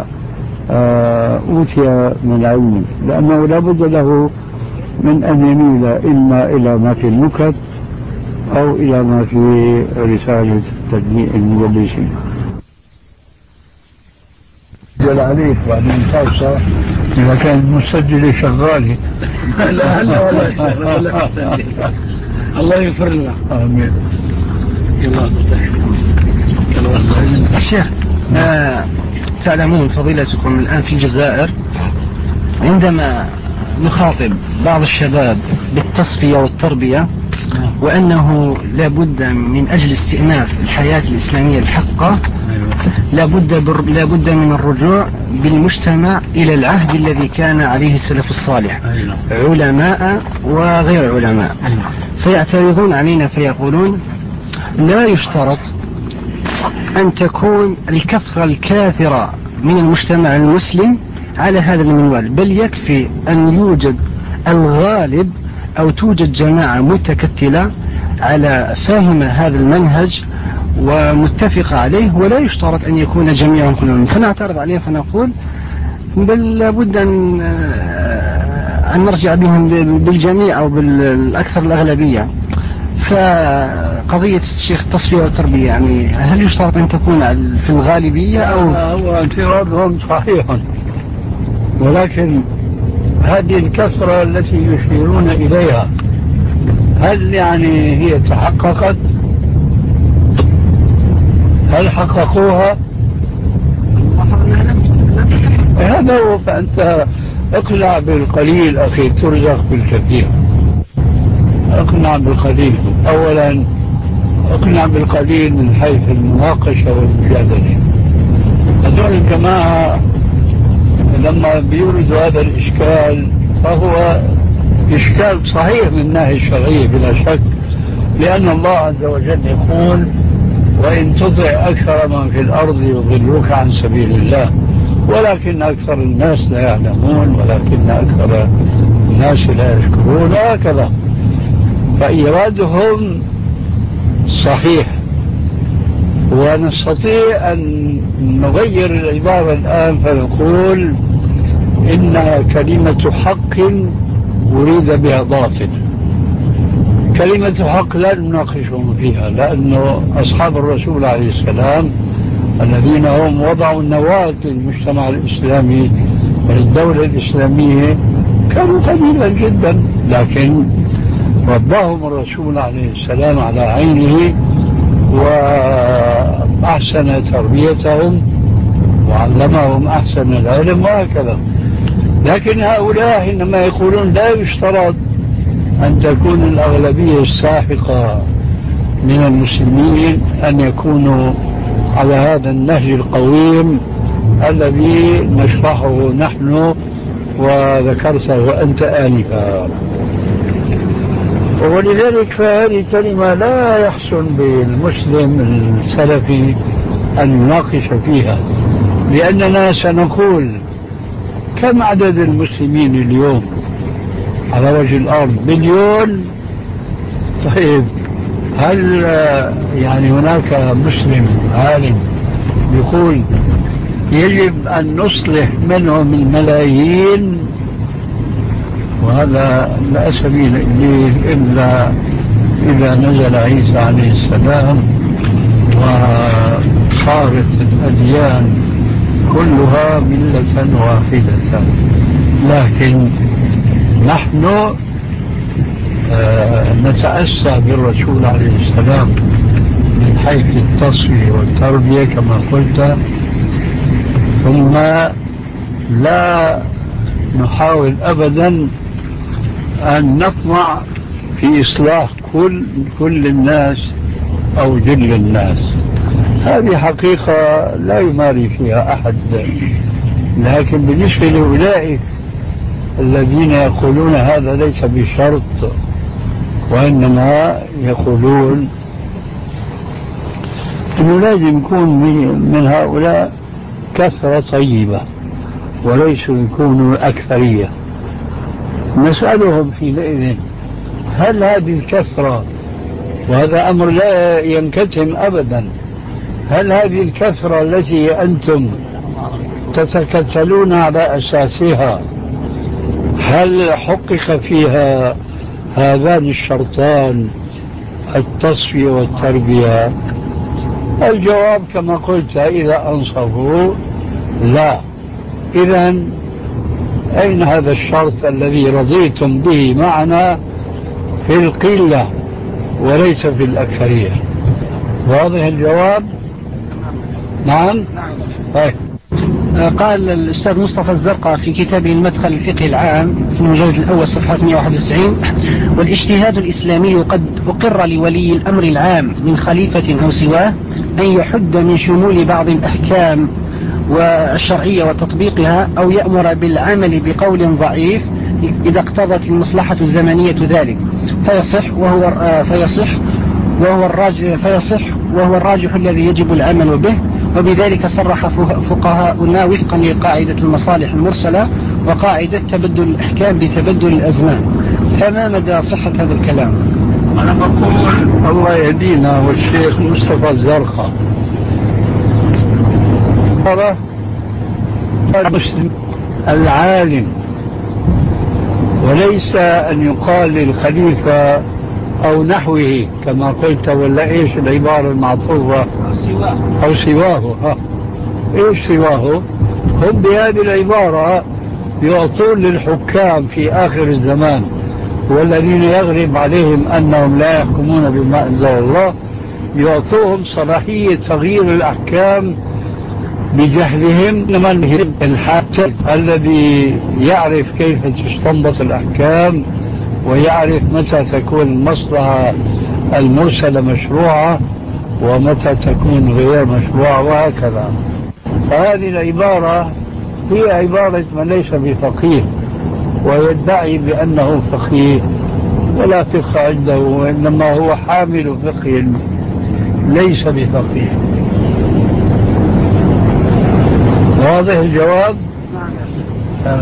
أوتي من علم، لأنه لا بد له من أن يميل إما إلى ما في النكت أو إلى ما في رسالة تدليل المدلسين. جل عليك بعدين خاصة إذا كان المسجل شغالي. لا لا ولا شغال ولا تسجل. الله يغفر لنا. آمين. الله الشيخ، آه تعلمون فضيلتكم الآن في الجزائر عندما نخاطب بعض الشباب بالتصفية والتربية وأنه لابد من أجل استئناف الحياة الإسلامية الحقة لابد, بر... لابد من الرجوع بالمجتمع إلى العهد الذي كان عليه السلف الصالح، علماء وغير علماء، فيعترضون علينا فيقولون لا يشترط أن تكون الكثرة الكاثرة من المجتمع المسلم على هذا المنوال، بل يكفي أن يوجد الغالب أو توجد جماعة متكتلة على فهم هذا المنهج ومتفقة عليه، ولا يشترط أن يكون جميعهم كلهم. فنعترض عليه فنقول بل لابد أن, أن نرجع بهم بالجميع أو بالأكثر الأغلبية. فقضية الشيخ التصفية والتربية يعني هل يشترط أن تكون في الغالبية أو؟ هو اعتراضهم صحيح، ولكن هذه الكثرة التي يشيرون إليها هل يعني هي تحققت؟ هل حققوها؟ هذا هو. فأنت اقنع بالقليل أخي ترزق بالكثير. اقنع بالقليل أولا، اقنع بالقليل من حيث المناقشة والمجادلة. هذول الجماعة لما بيوردوا هذا الإشكال فهو إشكال صحيح من الناحية الشرعية بلا شك، لأن الله عز وجل يقول وإن تطع أكثر من في الأرض يضلوك عن سبيل الله ولكن أكثر الناس لا يعلمون ولكن أكثر الناس لا يشكرون، هكذا. فإيرادهم صحيح، ونستطيع أن نغير العبارة الآن فنقول إن كلمة حق أريد بها باطل. كلمة حق لا نناقشهم فيها، لأنه أصحاب الرسول عليه السلام الذين هم وضعوا النواة للمجتمع الإسلامي وللدولة الإسلامية كانوا قليلا جدا، لكن رباهم الرسول عليه السلام على عينه وأحسن تربيتهم وعلمهم أحسن العلم وهكذا. لكن هؤلاء حينما يقولون لا يشترط أن تكون الأغلبية الساحقة من المسلمين أن يكونوا على هذا النهج القويم الذي نشرحه نحن وذكرته أنت آنفا. ولذلك فهذه الكلمة لا يحسن بالمسلم السلفي أن يناقش فيها، لأننا سنقول كم عدد المسلمين اليوم على وجه الأرض؟ مليون. طيب هل يعني هناك مسلم عالم يقول يجب أن نصلح منهم الملايين؟ وهذا لا سبيل إليه إلا إذا نزل عيسى عليه السلام وصارت الأديان كلها ملة واحدة. لكن نحن آه نتأسى بالرسول عليه السلام من حيث التصفية والتربية كما قلت، ثم لا نحاول أبدا أن نطمع في إصلاح كل كل الناس أو جل الناس. هذه حقيقة لا يماري فيها أحد. لكن بالنسبة لأولئك الذين يقولون هذا ليس بشرط، وإنما يقولون أنه لازم يكون من هؤلاء كثرة طيبة وليسوا يكونوا أكثرية، نسألهم حينئذ هل هذه الكثرة، وهذا أمر لا ينكتم أبدا، هل هذه الكثرة التي أنتم تتكتلون على أساسها هل حقق فيها هذان الشرطان التصفية والتربية؟ الجواب كما قلت إذا أنصفوا لا. إذن أين هذا الشرط الذي رضيتم به معنا في القلة وليس في الأكثرية؟ واضح الجواب؟ نعم. طيب. قال الأستاذ مصطفى الزرقاء في كتابه المدخل الفقهي العام في المجلد الأول صفحة مئة وواحد وتسعين: والاجتهاد الإسلامي قد أقر لولي الأمر العام من خليفة أو سواه أن يحد من شمول بعض الأحكام والشرعية وتطبيقها، أو يأمر بالعمل بقول ضعيف إذا اقتضت المصلحة الزمنية ذلك، فيصح وهو فيصح وهو الراجح فيصح وهو الراجح الذي يجب العمل به. وبذلك صرح فقهاؤنا وفقا لقاعدة المصالح المرسلة وقاعدة تبدل الأحكام بتبدل الأزمان. فما مدى صحة هذا الكلام؟ أنا بقول الله يهدينا والشيخ مصطفى الزرقاء ترى المسلم العالم، وليس أن يقال للخليفة أو نحوه كما قلت، ولا إيش العبارة المعطوفة؟ أو سواه. ها. إيش سواه؟ هم بهذه العبارة يعطون للحكام في آخر الزمان والذين يغرب عليهم أنهم لا يحكمون بما أنزل الله، يعطوهم صلاحية تغيير الأحكام بجهلهم. إنما الحاكم الذي يعرف كيف تستنبط الأحكام ويعرف متى تكون المصلحة المرسلة مشروعة ومتى تكون غير مشروعة وهكذا. فهذه العبارة هي عبارة من ليس بفقيه ويدعي بأنه فقيه، ولا فقه عنده، وإنما هو حامل فقه ليس بفقيه. واضح الجواب؟ نعم.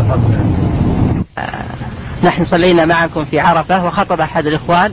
نحن صلينا معكم في عرفة وخطب أحد الإخوان،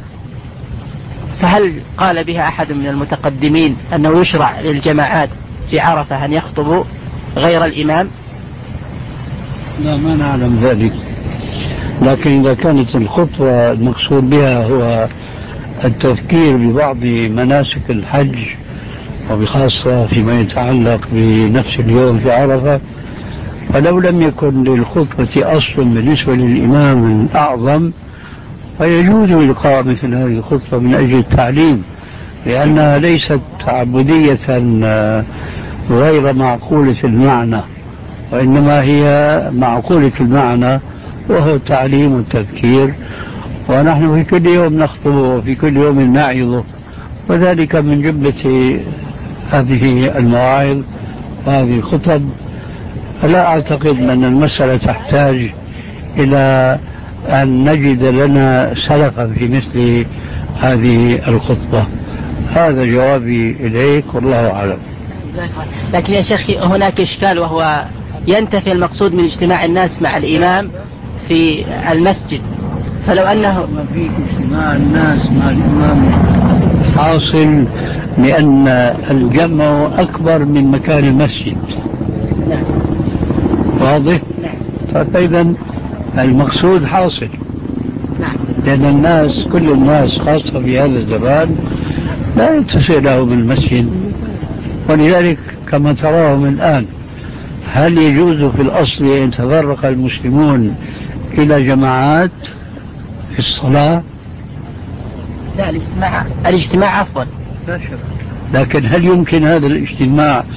فهل قال بها أحد من المتقدمين أنه يشرع للجماعات في عرفة أن يخطبوا غير الإمام؟ لا، ما نعلم ذلك، لكن إذا كانت الخطوة المقصود بها هو التذكير ببعض مناسك الحج وبخاصة فيما يتعلق بنفس اليوم في عرفة، فلو لم يكن للخطبة أصل بالنسبة للإمام الأعظم فيجوز إلقاء مثل هذه الخطبة من أجل التعليم، لأنها ليست تعبدية غير معقولة المعنى، وإنما هي معقولة المعنى وهو التعليم والتذكير. ونحن في كل يوم نخطب وفي كل يوم نعظ، وذلك من جملة هذه المواعظ وهذه الخطب. فلا أعتقد أن المسألة تحتاج إلى أن نجد لنا سلفا في مثل هذه الخطبة. هذا جوابي إليك والله أعلم. لكن يا شيخ هناك إشكال، وهو ينتفي المقصود من اجتماع الناس مع الإمام في المسجد، فلو أنه ما في اجتماع الناس مع الإمام حاصل لأن الجمع أكبر من مكان المسجد. نعم. واضح؟ نعم. فإذا المقصود حاصل. نعم. لأن الناس كل الناس خاصة في هذا الزمان لا يتسع لهم المسجد، ولذلك كما تراهم الآن هل يجوز في الأصل أن يتفرق المسلمون إلى جماعات في الصلاة؟ لا، الاجتماع الاجتماع أفضل. لا شك. لكن هل يمكن هذا الاجتماع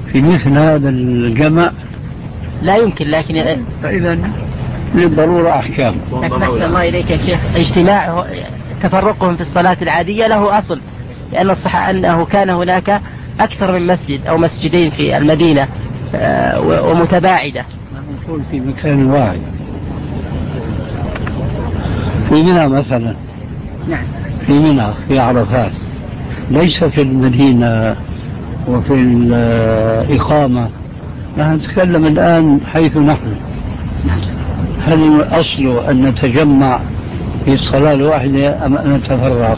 في مثل هذا الجمع لا يمكن، لكن فإذا للضرورة أحكام. أحسن الله إليك يا شيخ. اجتماع تفرقهم في الصلاة العادية له أصل، لأن الصح أنه كان هناك أكثر من مسجد أو مسجدين في المدينة ومتباعدة. نقول في مكان واحد في منى مثلا. نعم. في منى في عرفات، ليس في المدينة وفي الإقامة. نحن نتكلم الآن حيث نحن. هل الأصل أن نتجمع في الصلاة الواحدة أم أن نتفرق؟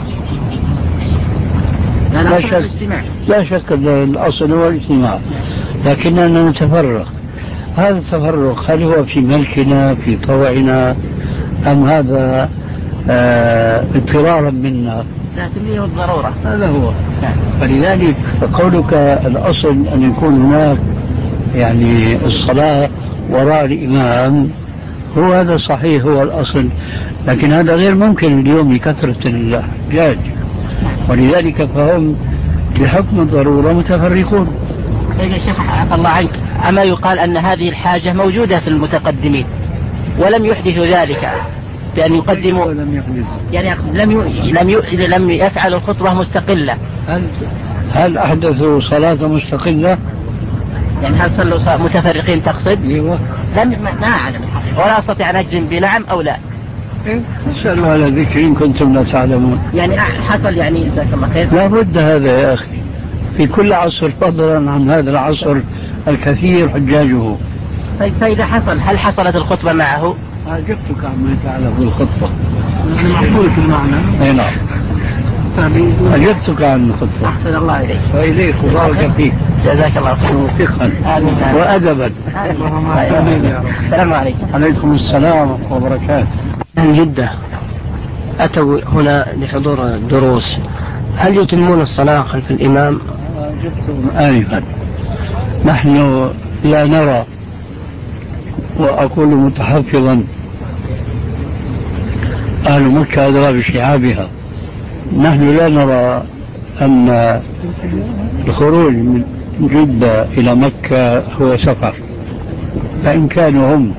لا شك لا شك أن الأصل هو الاجتماع، لكننا نتفرق. هذا التفرق هل هو في ملكنا في طوعنا أم هذا آه اضطرارا منا؟ لكن هو الضرورة. هذا هو. فلذلك قولك الأصل أن يكون هناك يعني الصلاة وراء الإمام، هو هذا صحيح، هو الأصل، لكن هذا غير ممكن اليوم لكثرة الحجاج، ولذلك فهم بحكم الضرورة متفرقون. يا شيخ عفى الله عنك، أما يقال أن هذه الحاجة موجودة في المتقدمين ولم يحدثوا ذلك بأن يقدموا، ولم يحدثوا يعني لم ي... لم ي... لم يفعلوا خطبة مستقلة. هل هل أحدثوا صلاة مستقلة؟ يعني هل صلوا صلاة متفرقين تقصد؟ ايوه. لم ما أعلم ولا أستطيع أن أجزم بنعم أو لا. اسألوا على ذكر إن كنتم لا تعلمون. يعني حصل، يعني جزاك الله خير. لا بد هذا يا أخي في كل عصر، فضلا عن هذا العصر الكثير حجاجه. طيب فإذا حصل، هل حصلت الخطبة معه؟ أجبتك عما يتعلق بالخطبة. معقول في المعنى. أي نعم. أجبتك عن الخطبة. أحسن الله إليك. وإليك وبارك فيك. جزاك الله خير. وفقا وأدبا. السلام عليكم. عليكم السلام وبركاته. من جدة أتوا هنا لحضور الدروس، هل يتمون الصلاة خلف الإمام؟ أجبتم آنفا. نحن لا نرى، وأقول متحفظا أهل مكة أدرى بشعابها، نحن لا نرى أن الخروج من جدة إلى مكة هو سفر، فإن كانوا هم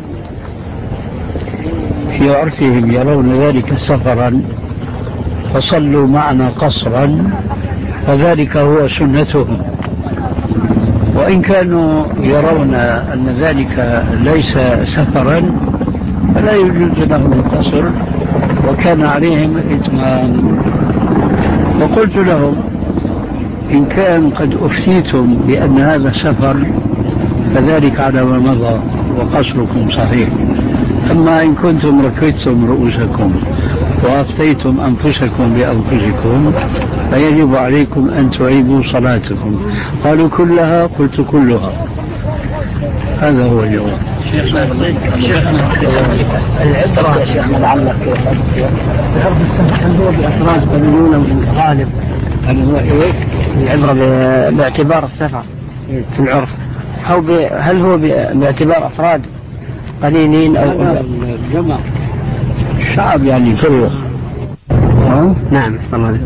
في عرفهم يرون ذلك سفرا فصلوا معنا قصرا فذلك هو سنتهم، وإن كانوا يرون أن ذلك ليس سفرا فلا يجوز لهم القصر وكان عليهم إتمام. وقلت لهم إن كان قد أفتيتم بأن هذا سفر فذلك على ما مضى وقصركم صحيح، أما إن كنتم ركبتم رؤوسكم وأفتيتم أنفسكم بأنفسكم فيجب عليكم أن تعيدوا صلاتكم. قالوا كلها؟ قلت كلها. هذا هو الجواب. العبرة يا شيخنا لعلك بعرض السفر هل هو بأفراد قليلون من غالب؟ هل هو إيه؟ العبرة باعتبار السفر في العرف، هل هو باعتبار أفراد قليلين أو الجمع الشعب يعني كله؟ نعم أحسن الله.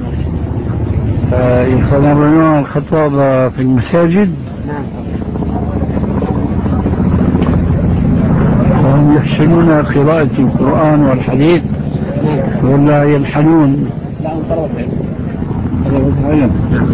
يستمرون الخطابة في المساجد؟ نعم. وهم يحسنون قراءة القرآن والحديث ولا يلحنون؟ لا طلبة علم.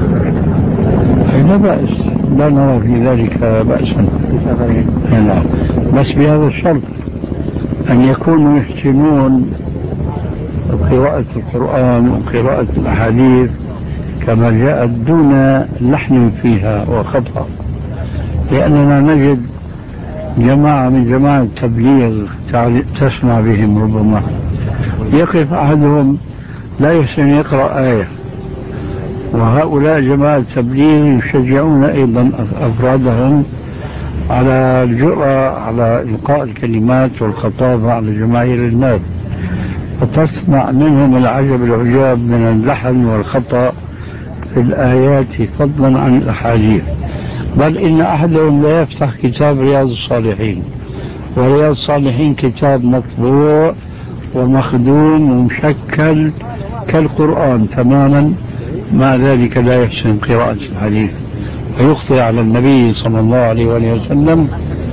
لا بأس، لا نرى في ذلك بأسا. نعم. بس بهذا الشرط أن يكونوا يحسنون قراءة القرآن وقراءة الأحاديث كما جاءت دون لحن فيها وخطأ، لأننا نجد جماعة من جماعة التبليغ تسمع بهم ربما يقف أحدهم لا يحسن يقرأ آية، وهؤلاء جماعة التبليغ يشجعون أيضا أفرادهم على الجرأة على إلقاء الكلمات والخطابة على جماهير الناس، فتسمع منهم العجب العجاب من اللحن والخطأ في الآيات فضلا عن الأحاديث. بل إن أحدهم لا يفتح كتاب رياض الصالحين، ورياض الصالحين كتاب مطبوع ومخدوم ومشكل كالقرآن تماما، مع ذلك لا يحسن قراءة الحديث. ويخطئ على النبي صلى الله عليه وسلم.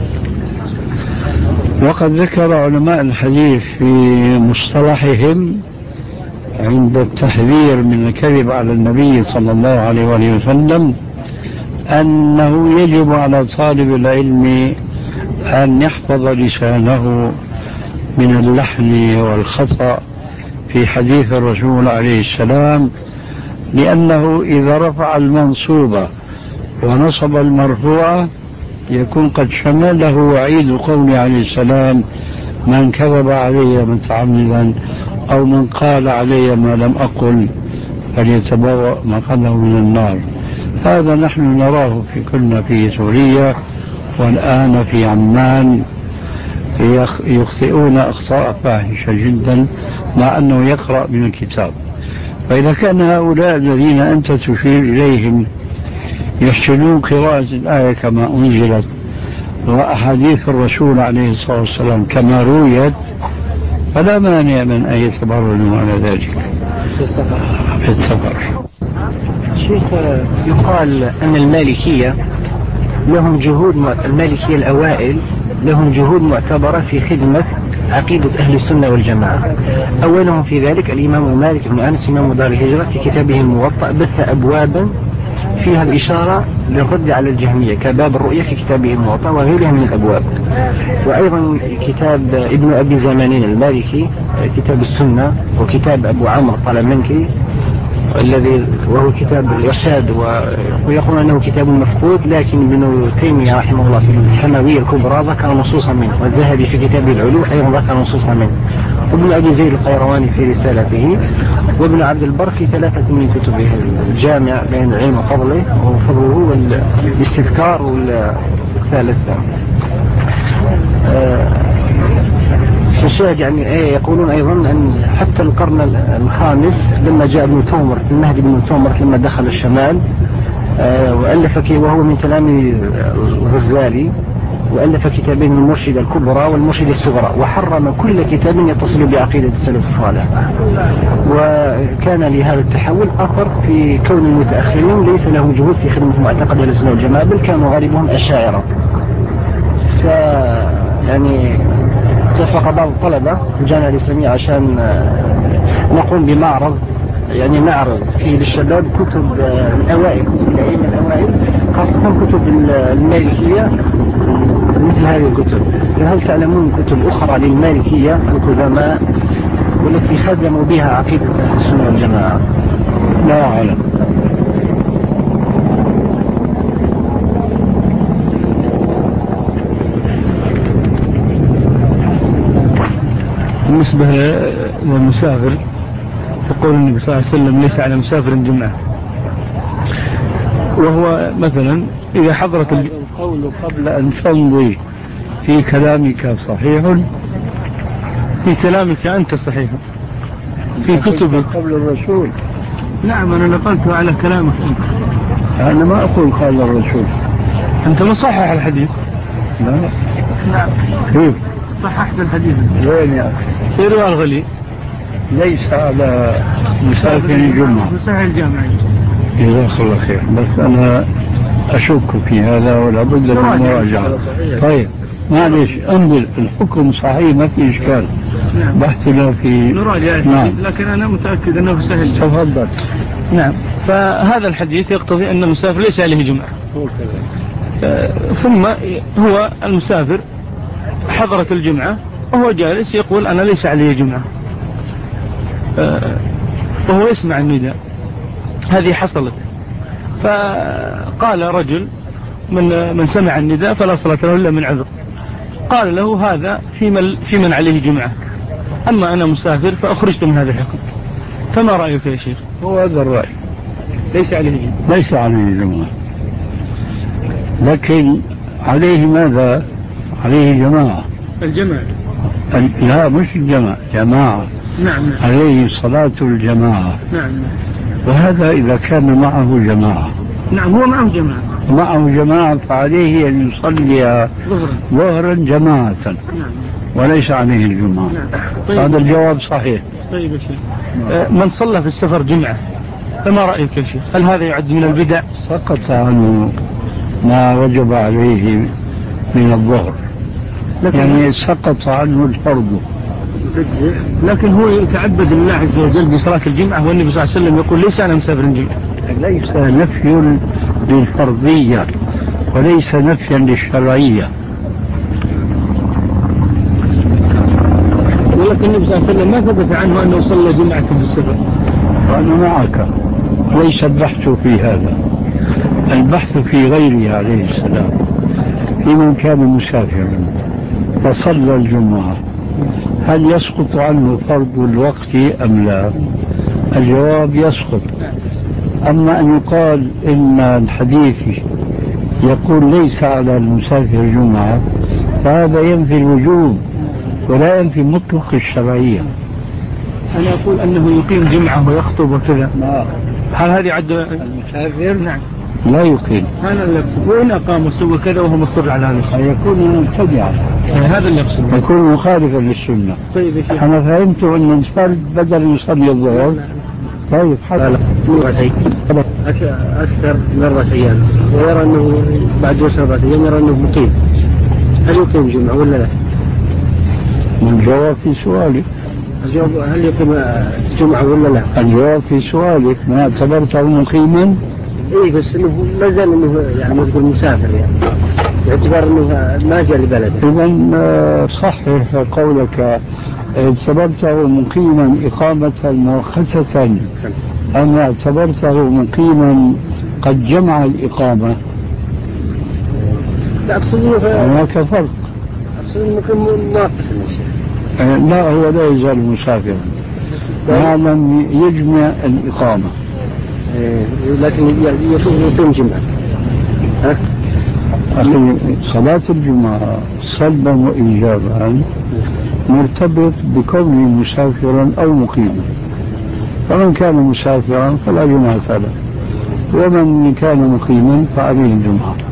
وقد ذكر علماء الحديث في مصطلحهم عند التحذير من الكذب على النبي صلى الله عليه وسلم أنه يجب على طالب العلم أن يحفظ لسانه من اللحن والخطأ في حديث الرسول عليه السلام، لأنه إذا رفع المنصوبة ونصب المرفوعة يكون قد شمله وعيد قوله عليه السلام: من كذب علي متعمدا أو من قال علي ما لم أقل فليتبوأ مقعده من النار. هذا نحن نراه في كنا في سوريا والآن في عمان يخطئون أخطاء فاحشة جدا مع أنه يقرأ من الكتاب. فإذا كان هؤلاء الذين أنت تشير إليهم يحسنون قراءة الآية كما أنزلت وأحاديث الرسول عليه الصلاة والسلام كما رويت، فلا مانع من أن يتبرنوا على ذلك في السفر. شيخ، يقال أن المالكية لهم جهود، المالكية الأوائل لهم جهود معتبرة في خدمة عقيدة أهل السنة والجماعة. أولهم في ذلك الإمام مالك بن أنس إمام دار الهجرة في كتابه الموطأ بث أبوابا فيها الإشارة للرد على الجهمية كباب الرؤية في كتابه الموطأ وغيرها من الأبواب. وأيضا كتاب ابن أبي زمانين المالكي كتاب السنة، وكتاب أبو عمرو الطلمنكي الذي وهو كتاب الإرشاد، ويقول أنه كتاب مفقود، لكن ابن تيمية رحمه الله في الحموية الكبرى ذكر نصوصا منه، والذهبي في كتابه العلو أيضا ذكر نصوصا منه، وابن أبي زيد القيرواني في رسالته، وابن عبد البر في ثلاثة من كتبه: الجامع بين العلم وفضله وفضله والاستذكار والثالث. الشاهد يعني ايه، يقولون ايضا ان حتى القرن الخامس لما جاء ابن تومرت المهدي بن تومرت لما دخل الشمال آه والف كي وهو من كلام الغزالي، والف كتابين: المرشدة الكبرى والمرشدة الصغرى، وحرم كل كتاب يتصل بعقيدة السلف الصالح. وكان لهذا التحول اثر في كون المتاخرين ليس لهم جهود في خدمه معتقد اهل السنه والجماعه، بل كانوا غالبهم اشاعره. ف يعني اتفق بعض الطلبة في الجامعة الإسلامية عشان نقوم بمعرض، يعني نعرض فيه للشباب كتب الأوائل، كتب الأئمة الأوائل، خاصة كتب المالكية مثل هذه الكتب. فهل تعلمون كتب أخرى للمالكية القدماء والتي خدموا بها عقيدة أهل السنة والجماعة؟ لا أعلم. بالنسبة للمسافر يقول النبي صلى الله عليه وسلم: ليس على مسافر جمعة. وهو مثلا إذا حضرت القول قبل أن تمضي في كلامك صحيح، في كلامك أنت صحيح، في كتبك قبل الرسول. نعم، أنا نقلت على كلامك أنت. أنا ما أقول قال الرسول. أنت مصحح الحديث. لا. نعم. كيف صححت الحديث؟ وين يا أخي؟ في رواية الغلي. ليس على مسافر الجمعة، مسافر الجامعة. جزاك الله خير، بس أنا أشك في هذا ولا بد من مراجعة. طيب معلش، انظر الحكم صحيح ما في إشكال. نعم. بحثنا في نراجع. نعم. لكن أنا متأكد أنه سهل. تفضل. نعم. فهذا الحديث يقتضي أن المسافر ليس عليه جمعة. آه ثم هو المسافر حضرت الجمعة وهو جالس يقول أنا ليس عليه جمعة، آه وهو يسمع النداء. هذه حصلت، فقال رجل من من سمع النداء فلا صلاة له إلا من عذر، قال له: هذا في من, في من عليه جمعة، أما أنا مسافر فأخرجت من هذا الحكم. فما رأيك يا شيخ؟ هو هذا الرأي، ليس عليه جمعة. ليس عليه جمعة، لكن عليه ماذا؟ عليه جماعة. الجماعة. لا مش الجماعة، جماعة. نعم. عليه صلاة الجماعة. نعم. وهذا إذا كان معه جماعة. نعم، هو معه جماعة. معه جماعة فعليه أن يصلي ظهرا جماعة. نعم. وليس عليه الجمعة. نعم. طيب. هذا الجواب صحيح. طيب يا شيخ، آه من صلى في السفر جمعة فما رأيك يا شيخ؟ هل هذا يعد من البدع؟ سقط عنه ما وجب عليه من الظهر، يعني سقط عنه الفرض. لكن هو يتعبد لله عز وجل بصلاة الجمعة، والنبي صلى الله عليه وسلم يقول ليس أنا مسافر الجمعة. ليس نفي للفرضية وليس نفيا للشرعية. ولكن النبي صلى الله عليه وسلم ما ثبت عنه أنه صلى جمعة بالسفر. وأنا معك، ليس البحث في هذا، البحث في غيره عليه السلام، في من كان مسافرا فصلى الجمعة هل يسقط عنه فرض الوقت أم لا؟ الجواب يسقط. أما أن يقال إن الحديث يقول ليس على المسافر جمعة، فهذا ينفي الوجوب ولا ينفي مطلق الشرعية. أنا أقول أنه يقيم جمعة ويخطب وكذا، هل هذه عد المسافر؟ نعم لا يقيم. هذا اللي يقصد. وإن أقام وسوى كذا وهو مصر على هذا الشيء يكون مبتدعا، هذا اللي يقصد، يكون مخالفا للسنة. طيب أنا فهمت أن الفرد بدل يصلي الظهر. طيب حتى أكثر من أربعة أيام ويرى أنه بعد وصل أربعة أيام يرى أنه مقيم، هل يقيم جمعة ولا لا؟ الجواب في سؤالك. الجواب هل يقيم جمعة ولا لا؟ الجواب في سؤالك، ما اعتبرته مقيما؟ إيه بس إنه ما زال إنه يعني ما تقول مسافر، يعني باعتبار إنه ما جاء لبلده. إذا صحح قولك، اعتبرته مقيما إقامة مؤقتة أم اعتبرته مقيما قد جمع الإقامة؟ لا أقصد إنه هناك فرق. أقصد إنه مقيم ناقص. لا، هو لا يزال مسافرا ما لم يجمع الإقامة، لكن يقيم جمعة. أخي، صلاة الجمعة صلبا وإيجابا مرتبط بكونه مسافرا أو مقيما، فمن كان مسافرا فلا جمعة له، ومن كان مقيما فعليه الجمعة.